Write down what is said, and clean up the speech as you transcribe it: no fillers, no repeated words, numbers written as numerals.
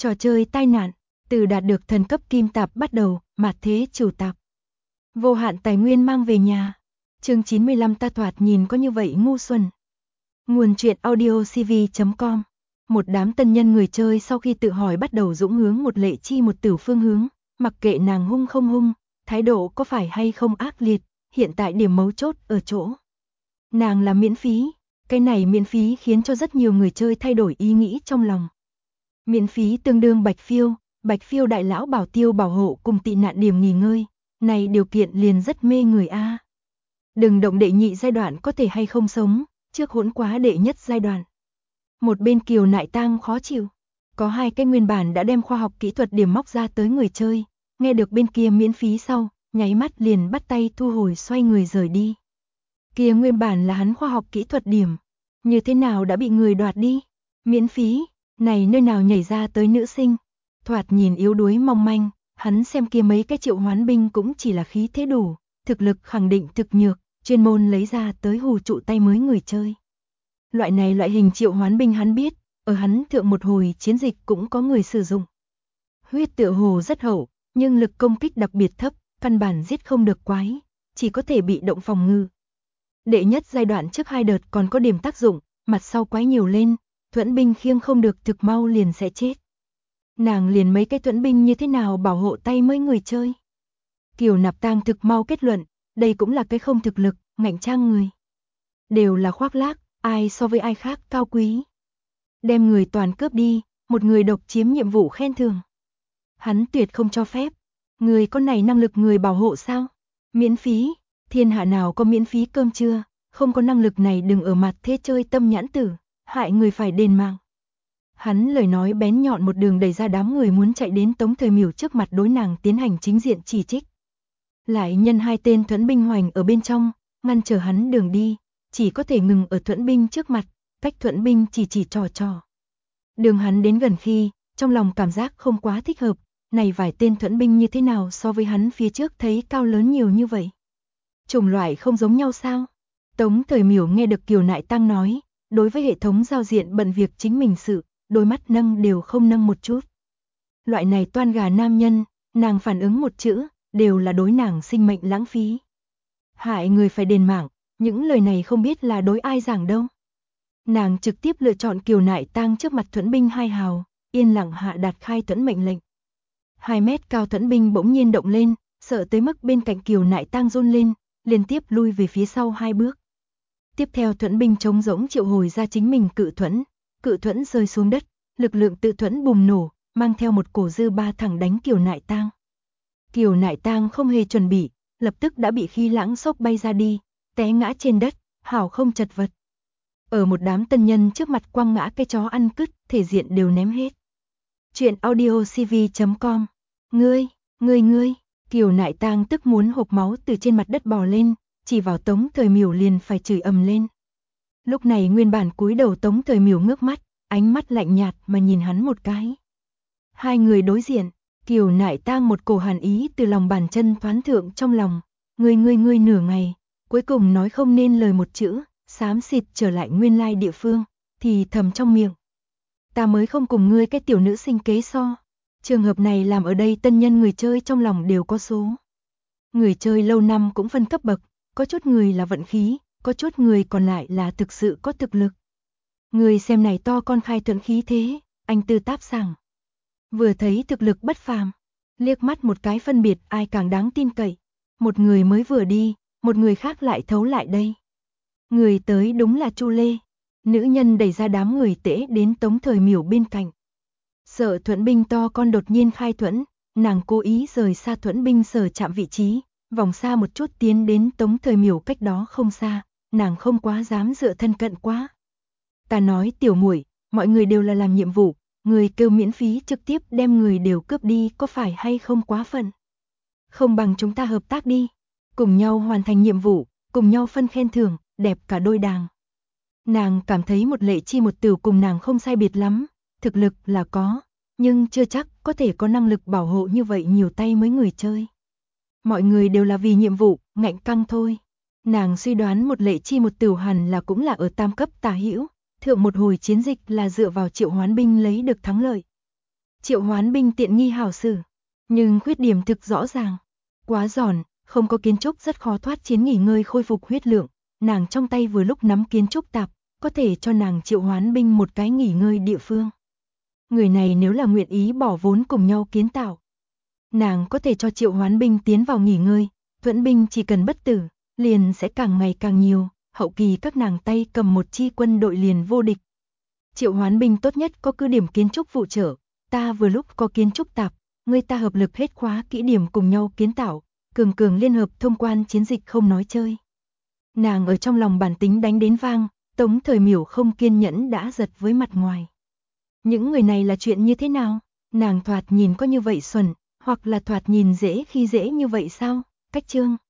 Trò chơi tai nạn, từ đạt được thần cấp kim tạp bắt đầu, mạt thế chủ tạp. Vô hạn tài nguyên mang về nhà. Chương 95 ta thoạt nhìn có như vậy ngu xuẩn. Nguồn truyện audio cv.com. Một đám tân nhân người chơi sau khi tự hỏi bắt đầu dũng hướng một Lệ Chi một Tử phương hướng, mặc kệ nàng hung không hung, thái độ có phải hay không ác liệt, hiện tại điểm mấu chốt ở chỗ. Nàng là miễn phí, cái này miễn phí khiến cho rất nhiều người chơi thay đổi ý nghĩ trong lòng. Miễn phí tương đương Bạch Phiêu đại lão bảo tiêu bảo hộ cùng tị nạn điểm nghỉ ngơi, này điều kiện liền rất mê người a. Đừng động đệ nhị giai đoạn có thể hay không sống, trước hỗn quá đệ nhất giai đoạn. Một bên Kiều Nại Tang khó chịu, có hai cái nguyên bản đã đem khoa học kỹ thuật điểm móc ra tới người chơi, nghe được bên kia miễn phí sau, nháy mắt liền bắt tay thu hồi xoay người rời đi. Kia nguyên bản là hắn khoa học kỹ thuật điểm, như thế nào đã bị người đoạt đi? Miễn phí, này nơi nào nhảy ra tới nữ sinh, thoạt nhìn yếu đuối mong manh, hắn xem kia mấy cái triệu hoán binh cũng chỉ là khí thế đủ, thực lực khẳng định thực nhược, chuyên môn lấy ra tới hù trụ tay mới người chơi. Loại hình triệu hoán binh hắn biết, ở hắn thượng một hồi chiến dịch cũng có người sử dụng. Huyết tựa hồ rất hậu, nhưng lực công kích đặc biệt thấp, căn bản giết không được quái, chỉ có thể bị động phòng ngự. Đệ nhất giai đoạn trước 2 đợt còn có điểm tác dụng, mặt sau quái nhiều lên, thuẫn binh khiêng không được thực mau liền sẽ chết. Nàng liền mấy cái thuẫn binh như thế nào bảo hộ tay mới người chơi. Kiều Nạp Tang thực mau kết luận, đây cũng là cái không thực lực, ngạnh trang người. Đều là khoác lác, ai so với ai khác cao quý. Đem người toàn cướp đi, một người độc chiếm nhiệm vụ khen thưởng. Hắn tuyệt không cho phép. Người có này năng lực người bảo hộ sao? Miễn phí, thiên hạ nào có miễn phí cơm trưa, không có năng lực này đừng ở mặt thế chơi tâm nhãn tử, hại người phải đền mạng. Hắn lời nói bén nhọn một đường đẩy ra đám người muốn chạy đến Tống Thời Miểu trước mặt đối nàng tiến hành chính diện chỉ trích. Lại nhân hai tên thuẫn binh hoành ở bên trong, ngăn trở hắn đường đi, chỉ có thể ngừng ở thuẫn binh trước mặt, cách thuẫn binh chỉ trò. Đường hắn đến gần khi, trong lòng cảm giác không quá thích hợp, này vài tên thuẫn binh như thế nào so với hắn phía trước thấy cao lớn nhiều như vậy. Chủng loại không giống nhau sao? Tống Thời Miểu nghe được Kiều Nại Tang nói, đối với hệ thống giao diện bận việc chính mình sự, đôi mắt nâng đều không nâng một chút. Loại này toan gà nam nhân, nàng phản ứng một chữ, đều là đối nàng sinh mệnh lãng phí. Hại người phải đền mạng, những lời này không biết là đối ai giảng đâu. Nàng trực tiếp lựa chọn Kiều Nại Tang trước mặt thuẫn binh 2 hào, yên lặng hạ đạt khai thuẫn mệnh lệnh. 2 mét cao thuẫn binh bỗng nhiên động lên, sợ tới mức bên cạnh Kiều Nại Tang run lên, liên tiếp lui về phía sau 2 bước. Tiếp theo thuẫn binh trống rỗng triệu hồi ra chính mình cự thuẫn rơi xuống đất, lực lượng tự thuẫn bùng nổ, mang theo một cổ dư ba thẳng đánh Kiều Nại Tang. Kiều Nại Tang không hề chuẩn bị, lập tức đã bị khí lãng sốc bay ra đi, té ngã trên đất, hảo không chật vật. Ở một đám tân nhân trước mặt quăng ngã cái chó ăn cứt, thể diện đều ném hết. Chuyện audio cv.com. Ngươi, Kiều Nại Tang tức muốn hộc máu từ trên mặt đất bò lên, chỉ vào Tống Thời Miểu liền phải chửi ầm lên. Lúc này nguyên bản cúi đầu Tống Thời Miểu ngước mắt, ánh mắt lạnh nhạt mà nhìn hắn một cái. Hai người đối diện, Kiều Nại Tang một cổ hàn ý từ lòng bàn chân thoán thượng trong lòng, ngươi nửa ngày, cuối cùng nói không nên lời một chữ, xám xịt trở lại nguyên lai địa phương, thì thầm trong miệng. Ta mới không cùng ngươi cái tiểu nữ sinh kế so. Trường hợp này làm ở đây tân nhân người chơi trong lòng đều có số. Người chơi lâu năm cũng phân cấp bậc, có chút người là vận khí, có chút người còn lại là thực sự có thực lực. Người xem này to con khai thuận khí thế, anh tư táp sảng. Vừa thấy thực lực bất phàm, liếc mắt một cái phân biệt ai càng đáng tin cậy. Một người mới vừa đi, một người khác lại thấu lại đây. Người tới đúng là Chu Lê. Nữ nhân đẩy ra đám người tễ đến Tống Thời Miểu bên cạnh. Sợ thuẫn binh to con đột nhiên khai thuẫn, nàng cố ý rời xa thuẫn binh sở chạm vị trí, vòng xa một chút tiến đến Tống Thời Miểu cách đó không xa, nàng không quá dám dựa thân cận quá. Ta nói tiểu muội, mọi người đều là làm nhiệm vụ, người kêu miễn phí trực tiếp đem người đều cướp đi có phải hay không quá phận? Không bằng chúng ta hợp tác đi, cùng nhau hoàn thành nhiệm vụ, cùng nhau phân khen thưởng, đẹp cả đôi đàng. Nàng cảm thấy một Lệ Chi một Tử cùng nàng không sai biệt lắm, thực lực là có, nhưng chưa chắc có thể có năng lực bảo hộ như vậy nhiều tay mới người chơi. Mọi người đều là vì nhiệm vụ, ngạnh căng thôi. Nàng suy đoán một Lệ Chi một Tử hẳn là cũng là ở tam cấp tả hữu, thượng một hồi chiến dịch là dựa vào triệu hoán binh lấy được thắng lợi. Triệu Hoán Binh tiện nghi hảo xử, nhưng khuyết điểm thực rõ ràng. Quá giòn, không có kiến trúc rất khó thoát chiến nghỉ ngơi khôi phục huyết lượng, nàng trong tay vừa lúc nắm kiến trúc tạp, có thể cho nàng Triệu Hoán Binh một cái nghỉ ngơi địa phương. Người này nếu là nguyện ý bỏ vốn cùng nhau kiến tạo, nàng có thể cho Triệu Hoán Binh tiến vào nghỉ ngơi, Thuẫn binh chỉ cần bất tử, liền sẽ càng ngày càng nhiều, hậu kỳ các nàng tay cầm một chi quân đội liền vô địch. Triệu Hoán Binh tốt nhất có cứ điểm kiến trúc phụ trợ, ta vừa lúc có kiến trúc tạp, người ta hợp lực hết khóa kỹ điểm cùng nhau kiến tạo, cường cường liên hợp thông quan chiến dịch không nói chơi. Nàng ở trong lòng bản tính đánh đến vang, Tống Thời Miểu không kiên nhẫn đã giật với mặt ngoài. Những người này là chuyện như thế nào? Nàng thoạt nhìn có như vậy xuẩn, hoặc là thoạt nhìn dễ khi dễ như vậy sao? Cách chương